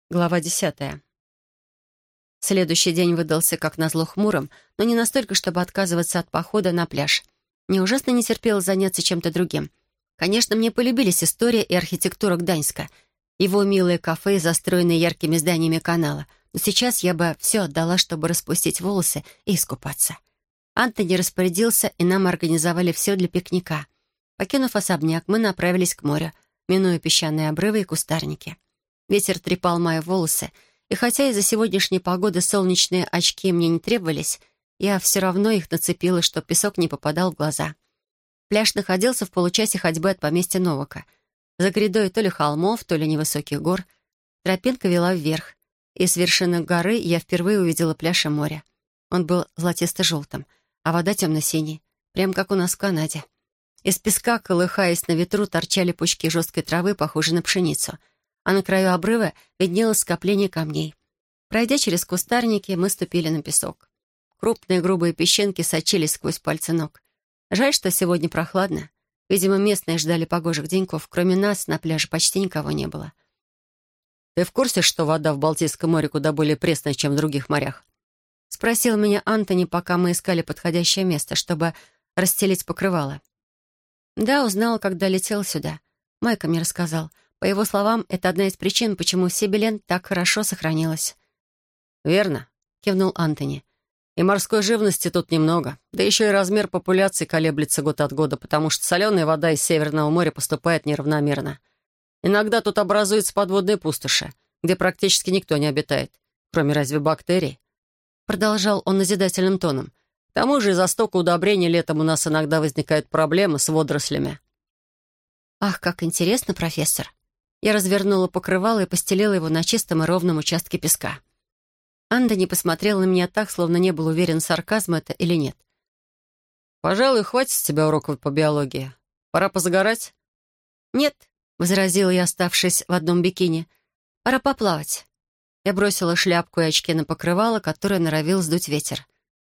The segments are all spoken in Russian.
Глава 10. Следующий день выдался как назло хмурым, но не настолько, чтобы отказываться от похода на пляж. Мне ужасно не терпелось заняться чем-то другим. Конечно, мне полюбились история и архитектура Гданьска, его милые кафе, застроенные яркими зданиями канала. Но сейчас я бы все отдала, чтобы распустить волосы и искупаться. Антони распорядился, и нам организовали все для пикника. Покинув особняк, мы направились к морю, минуя песчаные обрывы и кустарники. Ветер трепал мои волосы, и хотя из-за сегодняшней погоды солнечные очки мне не требовались, я все равно их нацепила, чтобы песок не попадал в глаза. Пляж находился в получасе ходьбы от поместья Новака. За грядой то ли холмов, то ли невысоких гор. Тропинка вела вверх, и с вершины горы я впервые увидела пляж и море. Он был золотисто-желтым, а вода темно-синей, прям как у нас в Канаде. Из песка, колыхаясь на ветру, торчали пучки жесткой травы, похожей на пшеницу, а на краю обрыва виднелось скопление камней. Пройдя через кустарники, мы ступили на песок. Крупные грубые песчинки сочились сквозь пальцы ног. Жаль, что сегодня прохладно. Видимо, местные ждали погожих деньков. Кроме нас на пляже почти никого не было. «Ты в курсе, что вода в Балтийском море куда более пресная, чем в других морях?» — спросил меня Антони, пока мы искали подходящее место, чтобы расстелить покрывало. Да, узнала, когда летел сюда. Майка мне рассказал. По его словам, это одна из причин, почему Сибилен так хорошо сохранилась. «Верно», — кивнул Антони. «И морской живности тут немного. Да еще и размер популяции колеблется год от года, потому что соленая вода из Северного моря поступает неравномерно. Иногда тут образуются подводные пустоши, где практически никто не обитает, кроме разве бактерий». Продолжал он назидательным тоном. «К тому же из-за стока удобрений летом у нас иногда возникают проблемы с водорослями». «Ах, как интересно, профессор!» Я развернула покрывало и постелила его на чистом и ровном участке песка. Антони посмотрел на меня так, словно не был уверен, сарказм это или нет. «Пожалуй, хватит с тебя уроков по биологии. Пора позагорать?» «Нет», — возразила я, оставшись в одном бикини. «Пора поплавать». Я бросила шляпку и очки на покрывало, которое норовил сдуть ветер.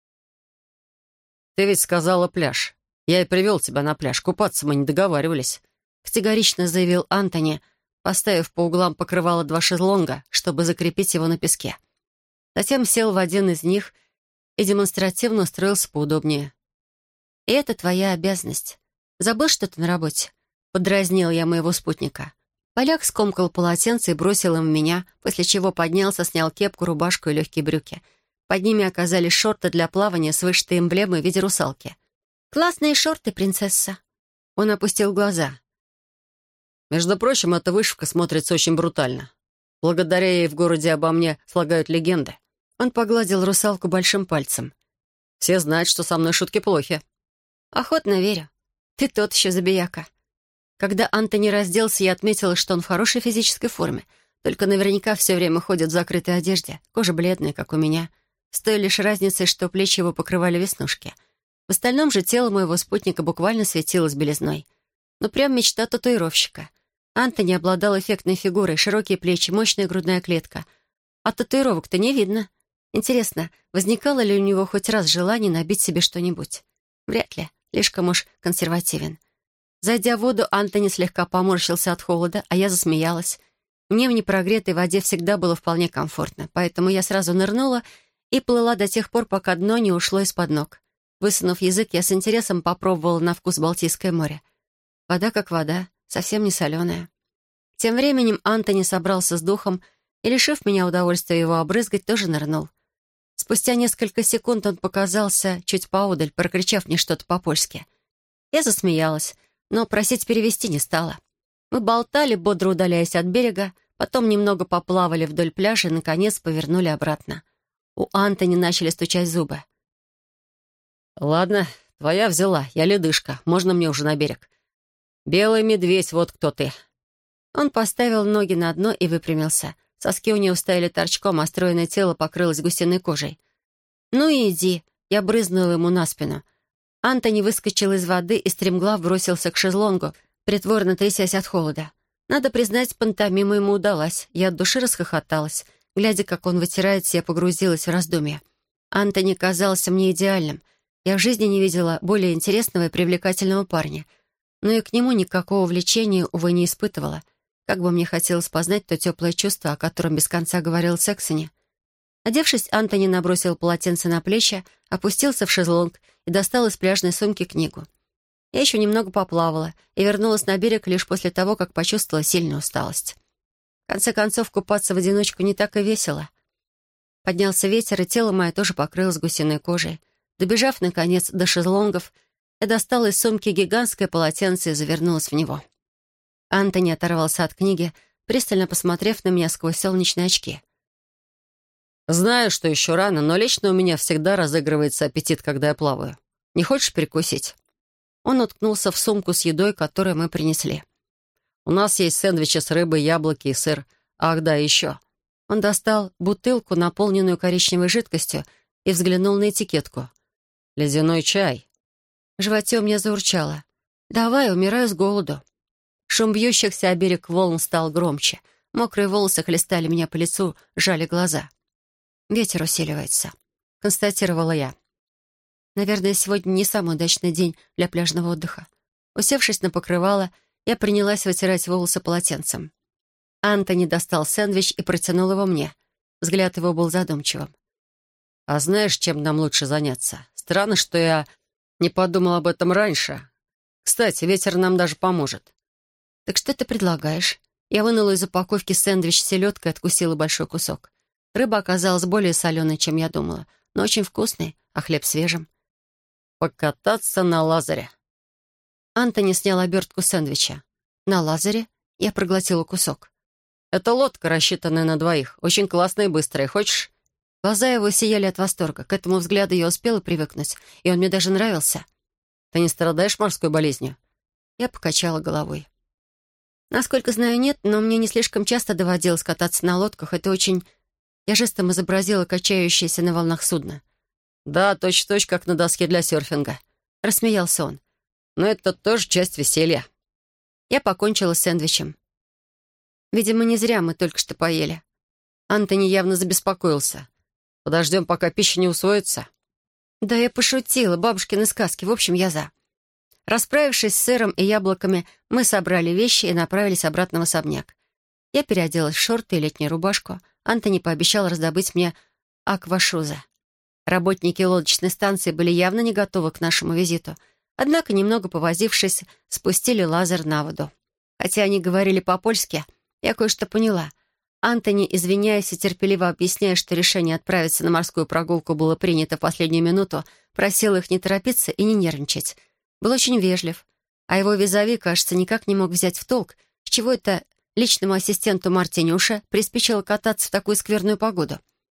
«Ты ведь сказала пляж. Я и привел тебя на пляж. Купаться мы не договаривались», — категорично заявил Антони, поставив по углам покрывало 2 шезлонга, чтобы закрепить его на песке. Затем сел в один из них и демонстративно устроился поудобнее. «И это твоя обязанность. Забыл что-то на работе?» — подразнил я моего спутника. Поляк скомкал полотенце и бросил им в меня, после чего поднялся, снял кепку, рубашку и легкие брюки. Под ними оказались шорты для плавания с вышитой эмблемой в виде русалки. «Классные шорты, принцесса!» Он опустил глаза. «Между прочим, эта вышивка смотрится очень брутально. Благодаря ей в городе обо мне слагают легенды». Он погладил русалку большим пальцем. «Все знают, что со мной шутки плохи». «Охотно верю. Ты тот еще забияка». Когда Антони разделся, я отметила, что он в хорошей физической форме, только наверняка все время ходит в закрытой одежде, кожа бледная, как у меня, с той лишь разницей, что плечи его покрывали веснушки. В остальном же тело моего спутника буквально светилось белизной. Ну, прям мечта татуировщика. Антони обладал эффектной фигурой, широкие плечи, мощная грудная клетка. А татуировок-то не видно. Интересно, возникало ли у него хоть раз желание набить себе что-нибудь? Вряд ли, слишком уж консервативен. Зайдя в воду, Антони слегка поморщился от холода, а я засмеялась. Мне в непрогретой воде всегда было вполне комфортно, поэтому я сразу нырнула и плыла до тех пор, пока дно не ушло из-под ног. Высунув язык, я с интересом попробовала на вкус Балтийское море. Вода как вода, совсем не соленая. Тем временем Антони собрался с духом и, лишив меня удовольствия его обрызгать, тоже нырнул. Спустя несколько секунд он показался чуть поодаль, прокричав мне что-то по-польски. Я засмеялась, но просить перевести не стала. Мы болтали, бодро удаляясь от берега, потом немного поплавали вдоль пляжа и, наконец, повернули обратно. У Антони начали стучать зубы. «Ладно, твоя взяла, я ледышка, можно мне уже на берег. Белый медведь, вот кто ты». Он поставил ноги на дно и выпрямился. Соски у него стояли торчком, а стройное тело покрылось гусиной кожей. «Ну и иди», — я брызнула ему на спину. Антони выскочил из воды и стремглав бросился к шезлонгу, притворно трясясь от холода. Надо признать, пантомима ему удалась. Я от души расхохоталась. Глядя, как он вытирается, я погрузилась в раздумья. Антони казался мне идеальным. Я в жизни не видела более интересного и привлекательного парня. Но и к нему никакого влечения, увы, не испытывала. Как бы мне хотелось познать то теплое чувство, о котором без конца говорил Сексони. Одевшись, Антони набросил полотенце на плечи, опустился в шезлонг и достал из пляжной сумки книгу. Я еще немного поплавала и вернулась на берег лишь после того, как почувствовала сильную усталость. В конце концов, купаться в одиночку не так и весело. Поднялся ветер, и тело мое тоже покрылось гусиной кожей. Добежав, наконец, до шезлонгов, я достала из сумки гигантское полотенце и завернулась в него. Антони оторвался от книги, пристально посмотрев на меня сквозь солнечные очки. «Знаю, что еще рано, но лично у меня всегда разыгрывается аппетит, когда я плаваю. Не хочешь перекусить?» Он уткнулся в сумку с едой, которую мы принесли. «У нас есть сэндвичи с рыбой, яблоки и сыр. Ах, да, еще». Он достал бутылку, наполненную коричневой жидкостью, и взглянул на этикетку. «Ледяной чай». В животе у меня заурчало. «Давай, умираю с голоду». Шум бьющихся о берег волн стал громче. Мокрые волосы хлестали меня по лицу, жали глаза. «Ветер усиливается», — констатировала я. Наверное, сегодня не самый удачный день для пляжного отдыха. Усевшись на покрывало, я принялась вытирать волосы полотенцем. Антони достал сэндвич и протянул его мне. Взгляд его был задумчивым. «А знаешь, чем нам лучше заняться? Странно, что я не подумал об этом раньше. Кстати, ветер нам даже поможет». «Так что ты предлагаешь?» Я вынула из упаковки сэндвич с селедкой и откусила большой кусок. Рыба оказалась более соленой, чем я думала, но очень вкусной, а хлеб свежим. «Покататься на лазаре». Антони снял обертку сэндвича. «На лазаре?» Я проглотила кусок. «Это лодка, рассчитанная на двоих. Очень классная и быстрая. Хочешь?» Глаза его сияли от восторга. К этому взгляду я успела привыкнуть, и он мне даже нравился. «Ты не страдаешь морской болезнью?» Я покачала головой. Насколько знаю, нет, но мне не слишком часто доводилось кататься на лодках. Это очень... Я жестом изобразила качающееся на волнах судно. «Да, точь-в-точь, как на доске для серфинга», — рассмеялся он. «Но это тоже часть веселья». Я покончила с сэндвичем. Видимо, не зря мы только что поели. Антони явно забеспокоился. «Подождем, пока пища не усвоится?» Да, я пошутила. Бабушкины сказки. В общем, я за. Расправившись с сыром и яблоками, мы собрали вещи и направились обратно в особняк. Я переоделась в шорты и летнюю рубашку. Антони пообещал раздобыть мне аквашузы. Работники лодочной станции были явно не готовы к нашему визиту, однако, немного повозившись, спустили лазер на воду. Хотя они говорили по-польски, я кое-что поняла. Антони, извиняясь и терпеливо объясняя, что решение отправиться на морскую прогулку было принято в последнюю минуту, просил их не торопиться и не нервничать. Был очень вежлив, а его визави, кажется, никак не мог взять в толк, с чего это личному ассистенту Мартинюша приспичило кататься в такую скверную погоду.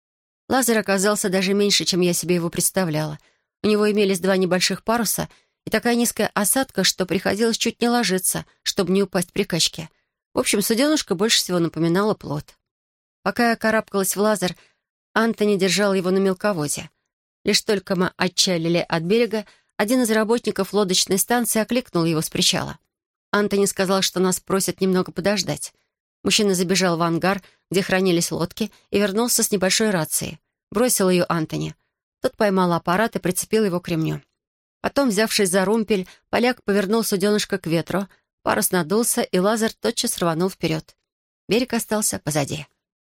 Лазер оказался даже меньше, чем я себе его представляла. У него имелись 2 небольших паруса и такая низкая осадка, что приходилось чуть не ложиться, чтобы не упасть при качке. В общем, суденушка больше всего напоминала плот. Пока я карабкалась в лазер, Антони держал его на мелководье. Лишь только мы отчалили от берега, один из работников лодочной станции окликнул его с причала. Антони сказал, что нас просят немного подождать. Мужчина забежал в ангар, где хранились лодки, и вернулся с небольшой рацией. Бросил ее Антони. Тот поймал аппарат и прицепил его к ремню. Потом, взявшись за румпель, поляк повернул суденышко к ветру, парус надулся, и лазер тотчас рванул вперед. Берег остался позади.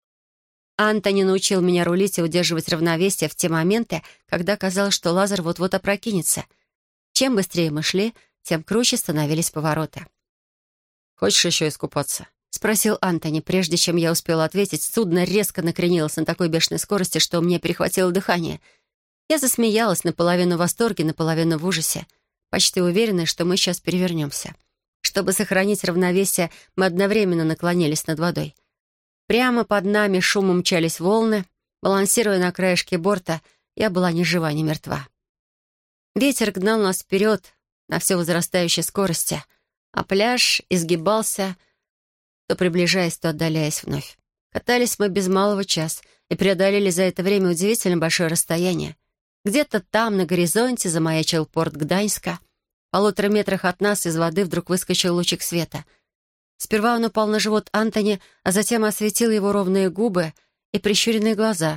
Антони научил меня рулить и удерживать равновесие в те моменты, когда казалось, что лазер вот-вот опрокинется. Чем быстрее мы шли, тем круче становились повороты. «Хочешь еще искупаться?» — спросил Антони. Прежде чем я успела ответить, судно резко накренилось на такой бешеной скорости, что у меня перехватило дыхание. Я засмеялась, наполовину в восторге, наполовину в ужасе, почти уверенная, что мы сейчас перевернемся. Чтобы сохранить равновесие, мы одновременно наклонились над водой. Прямо под нами шумом мчались волны. Балансируя на краешке борта, я была ни жива, ни мертва. Ветер гнал нас вперед на все возрастающей скорости, а пляж изгибался, то приближаясь, то отдаляясь вновь. Катались мы без малого час и преодолели за это время удивительно большое расстояние. Где-то там, на горизонте, замаячил порт Гданьска. В 1,5 метрах от нас из воды вдруг выскочил лучик света. Сперва он упал на живот Антони, а затем осветил его ровные губы и прищуренные глаза.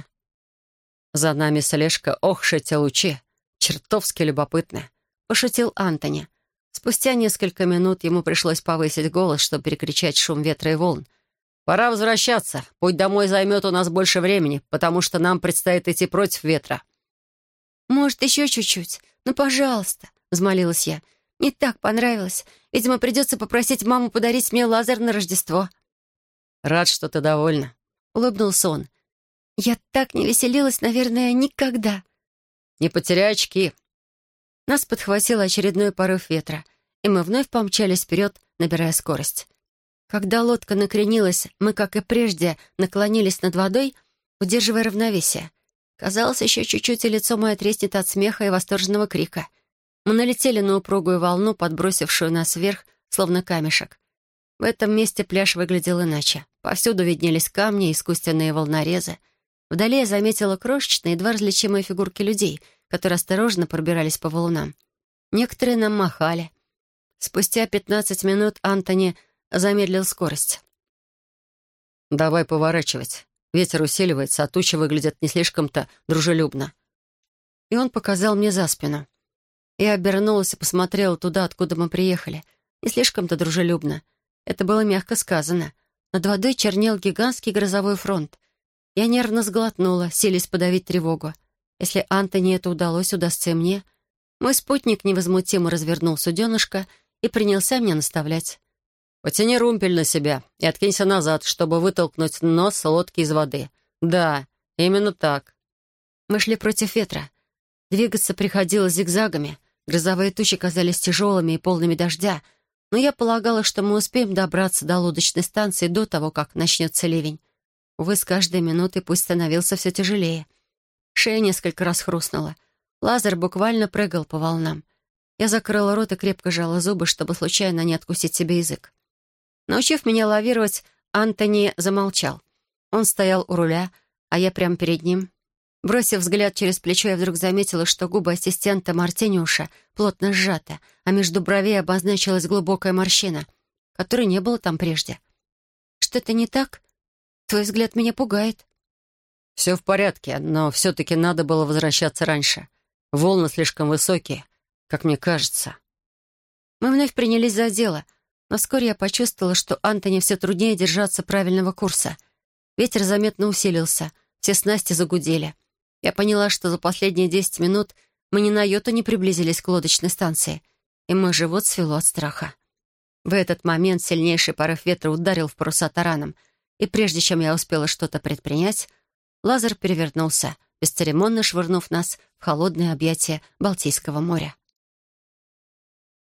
«За нами слежка, ох, эти лучи! Чертовски любопытно!» — пошутил Антони. Спустя несколько минут ему пришлось повысить голос, чтобы перекричать шум ветра и волн. «Пора возвращаться. Путь домой займет у нас больше времени, потому что нам предстоит идти против ветра». «Может, еще чуть-чуть? Ну, пожалуйста», — взмолилась я. «Мне так понравилось. Видимо, придется попросить маму подарить мне лазер на Рождество». «Рад, что ты довольна», — улыбнулся он. «Я так не веселилась, наверное, никогда». «Не потеряй очки». Нас подхватил очередной порыв ветра, и мы вновь помчались вперед, набирая скорость. Когда лодка накренилась, мы, как и прежде, наклонились над водой, удерживая равновесие. Казалось, еще чуть-чуть, и лицо мое треснет от смеха и восторженного крика. Мы налетели на упругую волну, подбросившую нас вверх, словно камешек. В этом месте пляж выглядел иначе. Повсюду виднелись камни и искусственные волнорезы. Вдали я заметила крошечные, едва различимые фигурки людей, которые осторожно пробирались по валунам. Некоторые нам махали. Спустя 15 минут Антони замедлил скорость. «Давай поворачивать. Ветер усиливается, а тучи выглядят не слишком-то дружелюбно». И он показал мне за спину. Я обернулась и посмотрела туда, откуда мы приехали. Не слишком-то дружелюбно. Это было мягко сказано. Над водой чернел гигантский грозовой фронт. Я нервно сглотнула, силясь подавить тревогу. Если Антони это удалось, удастся и мне. Мой спутник невозмутимо развернул суденышко и принялся меня наставлять. «Потяни румпель на себя и откинься назад, чтобы вытолкнуть нос лодки из воды. Да, именно так». Мы шли против ветра. Двигаться приходилось зигзагами. Грозовые тучи казались тяжелыми и полными дождя, но я полагала, что мы успеем добраться до лодочной станции до того, как начнется ливень. Увы, с каждой минутой путь становился все тяжелее. Шея несколько раз хрустнула. Лазер буквально прыгал по волнам. Я закрыла рот и крепко сжала зубы, чтобы случайно не откусить себе язык. Научив меня лавировать, Антони замолчал. Он стоял у руля, а я прямо перед ним. Бросив взгляд через плечо, я вдруг заметила, что губы ассистента Мартиниуша плотно сжаты, а между бровей обозначилась глубокая морщина, которой не было там прежде. «Что-то не так? Твой взгляд меня пугает». «Все в порядке, но все-таки надо было возвращаться раньше. Волны слишком высокие, как мне кажется». Мы вновь принялись за дело, но вскоре я почувствовала, что Антони все труднее держаться правильного курса. Ветер заметно усилился, все снасти загудели. Я поняла, что за последние 10 минут мы ни на йоту не приблизились к лодочной станции, и мой живот свело от страха. В этот момент сильнейший порыв ветра ударил в паруса тараном, и прежде чем я успела что-то предпринять, лазер перевернулся, бесцеремонно швырнув нас в холодное объятие Балтийского моря.